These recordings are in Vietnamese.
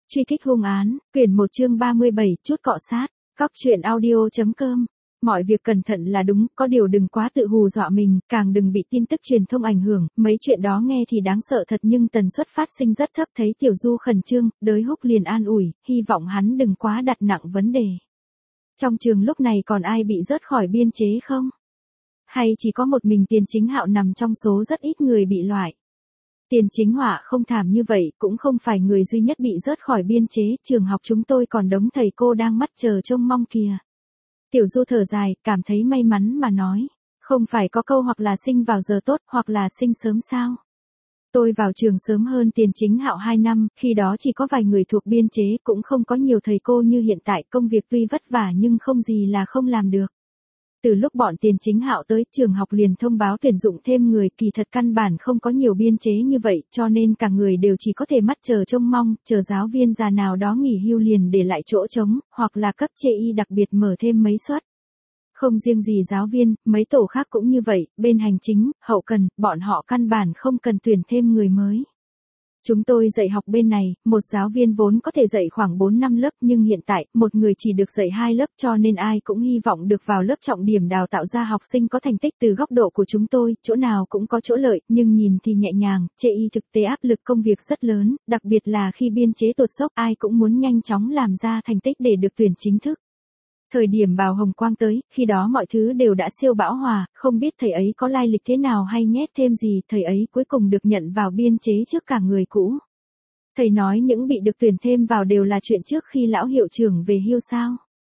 Truy kích hung án, quyển 1 chương 37, chút cọ sát, Cóc truyện audio.com. Mọi việc cẩn thận là đúng, có điều đừng quá tự hù dọa mình, càng đừng bị tin tức truyền thông ảnh hưởng, mấy chuyện đó nghe thì đáng sợ thật nhưng tần suất phát sinh rất thấp. Thấy Tiểu Du khẩn trương, Đới Húc liền an ủi, hy vọng hắn đừng quá đặt nặng vấn đề. Trong trường lúc này còn ai bị rớt khỏi biên chế không? Hay chỉ có một mình Tiền Chính Hạo nằm trong số rất ít người bị loại? Tiền Chính Họa không thảm như vậy, cũng không phải người duy nhất bị rớt khỏi biên chế, trường học chúng tôi còn đống thầy cô đang mắt chờ trông mong kìa. Tiểu Du thở dài, cảm thấy may mắn mà nói, không phải có câu hoặc là sinh vào giờ tốt, hoặc là sinh sớm sao? Tôi vào trường sớm hơn Tiền Chính Hạo 2 năm, khi đó chỉ có vài người thuộc biên chế, cũng không có nhiều thầy cô như hiện tại, công việc tuy vất vả nhưng không gì là không làm được. Từ lúc bọn Tiền Chính Hạo tới, trường học liền thông báo tuyển dụng thêm người, kỳ thật căn bản không có nhiều biên chế như vậy, cho nên cả người đều chỉ có thể mắt chờ trông mong, chờ giáo viên già nào đó nghỉ hưu liền để lại chỗ trống, hoặc là cấp chê y đặc biệt mở thêm mấy suất. Không riêng gì giáo viên, mấy tổ khác cũng như vậy, bên hành chính, hậu cần, bọn họ căn bản không cần tuyển thêm người mới. Chúng tôi dạy học bên này, một giáo viên vốn có thể dạy khoảng 4 năm lớp nhưng hiện tại, một người chỉ được dạy 2 lớp cho nên ai cũng hy vọng được vào lớp trọng điểm đào tạo ra học sinh có thành tích. Từ góc độ của chúng tôi, chỗ nào cũng có chỗ lợi, nhưng nhìn thì nhẹ nhàng, chê y thực tế áp lực công việc rất lớn, đặc biệt là khi biên chế tụt dốc ai cũng muốn nhanh chóng làm ra thành tích để được tuyển chính thức. Thời điểm Bào Hồng Quang tới, khi đó mọi thứ đều đã siêu bão hòa, không biết thầy ấy có lai lịch thế nào hay nhét thêm gì, thầy ấy cuối cùng được nhận vào biên chế trước cả người cũ. Thầy nói những bị được tuyển thêm vào đều là chuyện trước khi lão hiệu trưởng về hưu sao.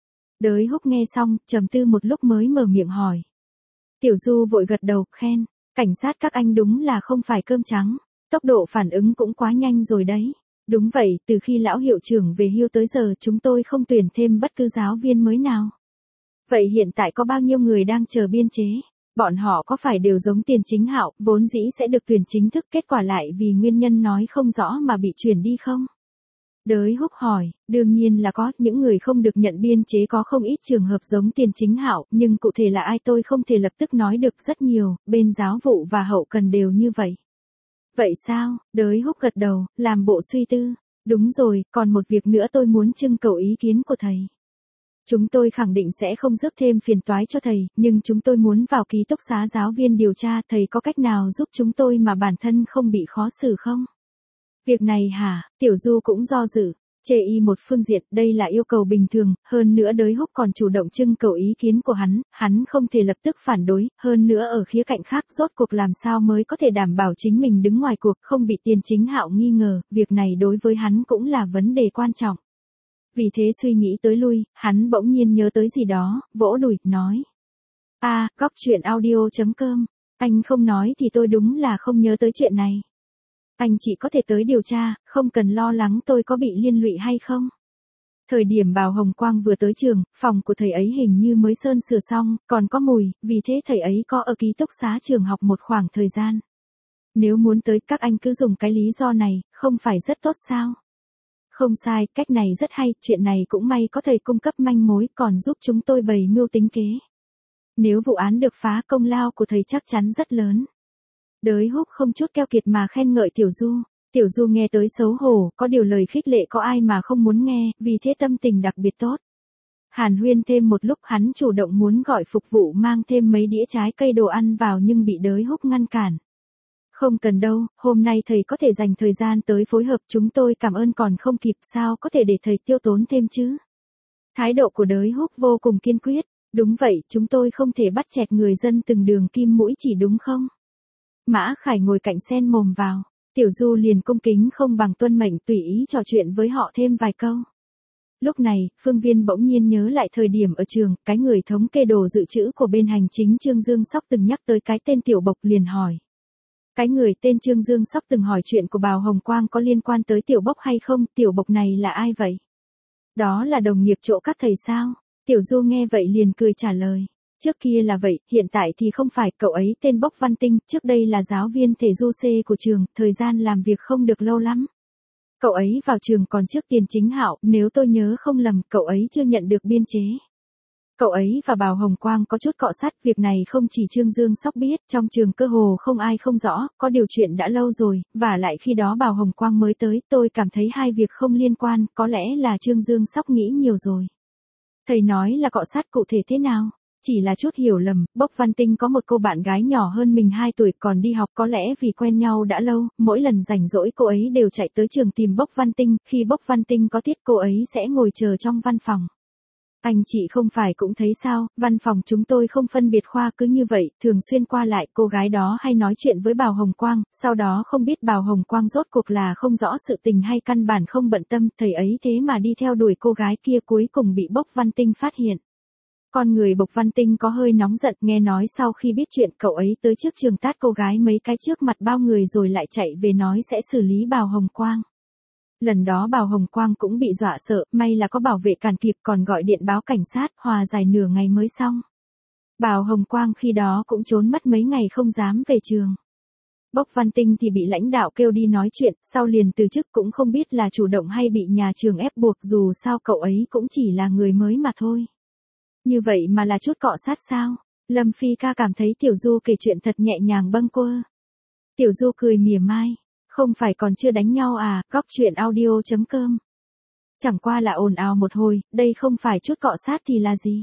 Đới Húc nghe xong, trầm tư một lúc mới mở miệng hỏi. Tiểu Du vội gật đầu, khen, cảnh sát các anh đúng là không phải cơm trắng, tốc độ phản ứng cũng quá nhanh rồi đấy. Đúng vậy, từ khi lão hiệu trưởng về hưu tới giờ chúng tôi không tuyển thêm bất cứ giáo viên mới nào. Vậy hiện tại có bao nhiêu người đang chờ biên chế? Bọn họ có phải đều giống Tiền Chính Hạo, vốn dĩ sẽ được tuyển chính thức, kết quả lại vì nguyên nhân nói không rõ mà bị chuyển đi không? Đới Húc hỏi, đương nhiên là có, những người không được nhận biên chế có không ít trường hợp giống Tiền Chính Hạo, nhưng cụ thể là ai tôi không thể lập tức nói được, rất nhiều, bên giáo vụ và hậu cần đều như vậy. Vậy sao? Đới Húc gật đầu, làm bộ suy tư. Đúng rồi, còn một việc nữa tôi muốn trưng cầu ý kiến của thầy. Chúng tôi khẳng định sẽ không rước thêm phiền toái cho thầy, nhưng chúng tôi muốn vào ký túc xá giáo viên điều tra, thầy có cách nào giúp chúng tôi mà bản thân không bị khó xử không? Việc này hả? Tiểu Du cũng do dự. Chê y một phương diện, đây là yêu cầu bình thường, hơn nữa Đới Húc còn chủ động trưng cầu ý kiến của hắn không thể lập tức phản đối, hơn nữa ở khía cạnh khác rốt cuộc làm sao mới có thể đảm bảo chính mình đứng ngoài cuộc không bị Tiền Chính Hạo nghi ngờ, việc này đối với hắn cũng là vấn đề quan trọng. Vì thế suy nghĩ tới lui, hắn bỗng nhiên nhớ tới gì đó, vỗ đùi, nói. Cóc truyện audio.com, anh không nói thì tôi đúng là không nhớ tới chuyện này. Anh chỉ có thể tới điều tra, không cần lo lắng tôi có bị liên lụy hay không. Thời điểm Bào Hồng Quang vừa tới trường, phòng của thầy ấy hình như mới sơn sửa xong, còn có mùi, vì thế thầy ấy có ở ký túc xá trường học một khoảng thời gian. Nếu muốn tới các anh cứ dùng cái lý do này, không phải rất tốt sao? Không sai, cách này rất hay, chuyện này cũng may có thầy cung cấp manh mối còn giúp chúng tôi bày mưu tính kế. Nếu vụ án được phá công lao của thầy chắc chắn rất lớn. Đới Húc không chút keo kiệt mà khen ngợi Tiểu Du. Tiểu Du nghe tới xấu hổ, có điều lời khích lệ có ai mà không muốn nghe, vì thế tâm tình đặc biệt tốt. Hàn huyên thêm một lúc hắn chủ động muốn gọi phục vụ mang thêm mấy đĩa trái cây đồ ăn vào nhưng bị Đới Húc ngăn cản. Không cần đâu, hôm nay thầy có thể dành thời gian tới phối hợp, chúng tôi cảm ơn còn không kịp, sao có thể để thầy tiêu tốn thêm chứ. Thái độ của Đới Húc vô cùng kiên quyết. Đúng vậy, chúng tôi không thể bắt chẹt người dân từng đường kim mũi chỉ, đúng không? Mã Khải ngồi cạnh xen mồm vào. Tiểu Du liền cung kính không bằng tuân mệnh, tùy ý trò chuyện với họ thêm vài câu. Lúc này, Phương Viên bỗng nhiên nhớ lại thời điểm ở trường, cái người thống kê đồ dự trữ của bên hành chính Trương Dương Sóc từng nhắc tới cái tên Tiểu Bộc, liền hỏi. Cái người tên Trương Dương Sóc từng hỏi chuyện của Bào Hồng Quang có liên quan tới Tiểu Bộc hay không, Tiểu Bộc này là ai vậy? Đó là đồng nghiệp chỗ các thầy sao? Tiểu Du nghe vậy liền cười trả lời. Trước kia là vậy, hiện tại thì không phải, cậu ấy tên Bốc Văn Tinh, trước đây là giáo viên thể du C của trường, thời gian làm việc không được lâu lắm. Cậu ấy vào trường còn trước Tiền Chính Hạo, nếu tôi nhớ không lầm, cậu ấy chưa nhận được biên chế. Cậu ấy và Bào Hồng Quang có chút cọ sát, việc này không chỉ Trương Dương Sóc biết, trong trường cơ hồ không ai không rõ, có điều chuyện đã lâu rồi, và lại khi đó Bào Hồng Quang mới tới, tôi cảm thấy hai việc không liên quan, có lẽ là Trương Dương Sóc nghĩ nhiều rồi. Thầy nói là cọ sát cụ thể thế nào? Chỉ là chút hiểu lầm, Bốc Văn Tinh có một cô bạn gái nhỏ hơn mình 2 tuổi còn đi học, có lẽ vì quen nhau đã lâu, mỗi lần rảnh rỗi cô ấy đều chạy tới trường tìm Bốc Văn Tinh, khi Bốc Văn Tinh có tiết cô ấy sẽ ngồi chờ trong văn phòng. Anh chị không phải cũng thấy sao, văn phòng chúng tôi không phân biệt khoa cứ như vậy, thường xuyên qua lại, cô gái đó hay nói chuyện với Bào Hồng Quang, sau đó không biết Bào Hồng Quang rốt cuộc là không rõ sự tình hay căn bản không bận tâm, thầy ấy thế mà đi theo đuổi cô gái kia cuối cùng bị Bốc Văn Tinh phát hiện. Con người Bộc Văn Tinh có hơi nóng giận, nghe nói sau khi biết chuyện cậu ấy tới trước trường tát cô gái mấy cái trước mặt bao người rồi lại chạy về nói sẽ xử lý Bào Hồng Quang. Lần đó Bào Hồng Quang cũng bị dọa sợ, may là có bảo vệ cản kịp còn gọi điện báo cảnh sát, hòa giải nửa ngày mới xong. Bào Hồng Quang khi đó cũng trốn mất mấy ngày không dám về trường. Bốc Văn Tinh thì bị lãnh đạo kêu đi nói chuyện, sau liền từ chức cũng không biết là chủ động hay bị nhà trường ép buộc, dù sao cậu ấy cũng chỉ là người mới mà thôi. Như vậy mà là chút cọ sát sao? Lâm Phi ca cảm thấy Tiểu Du kể chuyện thật nhẹ nhàng bâng quơ. Tiểu Du cười mỉa mai. Không phải còn chưa đánh nhau à, góc chuyện audio.com. Chẳng qua là ồn ào một hồi, đây không phải chút cọ sát thì là gì?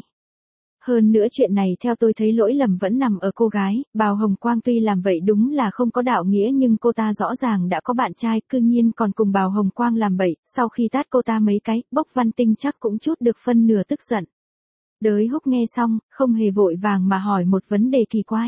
Hơn nữa chuyện này theo tôi thấy lỗi lầm vẫn nằm ở cô gái, Bào Hồng Quang tuy làm vậy đúng là không có đạo nghĩa nhưng cô ta rõ ràng đã có bạn trai, cư nhiên còn cùng Bào Hồng Quang làm bậy, sau khi tát cô ta mấy cái, Bốc Văn Tinh chắc cũng chút được phân nửa tức giận. Đới Húc nghe xong, không hề vội vàng mà hỏi một vấn đề kỳ quái.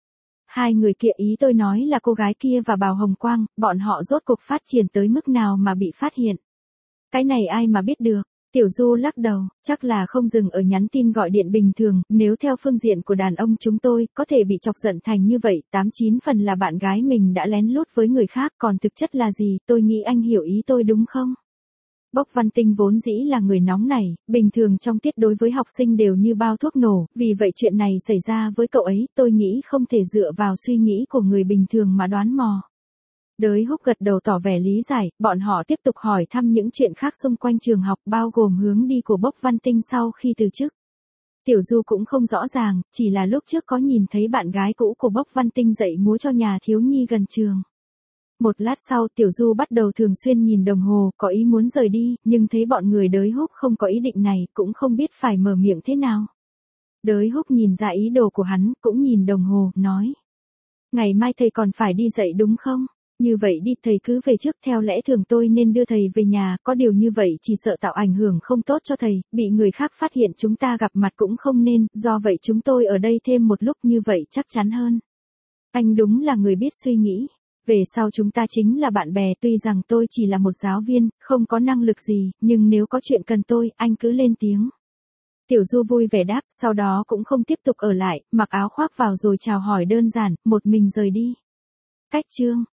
Hai người kia, ý tôi nói là cô gái kia và Bào Hồng Quang, bọn họ rốt cuộc phát triển tới mức nào mà bị phát hiện? Cái này ai mà biết được? Tiểu Du lắc đầu, chắc là không dừng ở nhắn tin gọi điện bình thường, nếu theo phương diện của đàn ông chúng tôi, có thể bị chọc giận thành như vậy, 8-9 phần là bạn gái mình đã lén lút với người khác, còn thực chất là gì, tôi nghĩ anh hiểu ý tôi đúng không? Bốc Văn Tinh vốn dĩ là người nóng nảy, bình thường trong tiết đối với học sinh đều như bao thuốc nổ, vì vậy chuyện này xảy ra với cậu ấy, tôi nghĩ không thể dựa vào suy nghĩ của người bình thường mà đoán mò. Đới Húc gật đầu tỏ vẻ lý giải, bọn họ tiếp tục hỏi thăm những chuyện khác xung quanh trường học bao gồm hướng đi của Bốc Văn Tinh sau khi từ chức. Tiểu Du cũng không rõ ràng, chỉ là lúc trước có nhìn thấy bạn gái cũ của Bốc Văn Tinh dạy múa cho nhà thiếu nhi gần trường. Một lát sau Tiểu Du bắt đầu thường xuyên nhìn đồng hồ, có ý muốn rời đi, nhưng thấy bọn người Đới Húc không có ý định này, cũng không biết phải mở miệng thế nào. Đới Húc nhìn ra ý đồ của hắn, cũng nhìn đồng hồ, nói. Ngày mai thầy còn phải đi dạy đúng không? Như vậy đi, thầy cứ về trước, theo lẽ thường tôi nên đưa thầy về nhà, có điều như vậy chỉ sợ tạo ảnh hưởng không tốt cho thầy, bị người khác phát hiện chúng ta gặp mặt cũng không nên, do vậy chúng tôi ở đây thêm một lúc, như vậy chắc chắn hơn. Anh đúng là người biết suy nghĩ. Về sau chúng ta chính là bạn bè, tuy rằng tôi chỉ là một giáo viên, không có năng lực gì, nhưng nếu có chuyện cần tôi, anh cứ lên tiếng. Tiểu Du vui vẻ đáp, sau đó cũng không tiếp tục ở lại, mặc áo khoác vào rồi chào hỏi đơn giản, một mình rời đi. Cách chương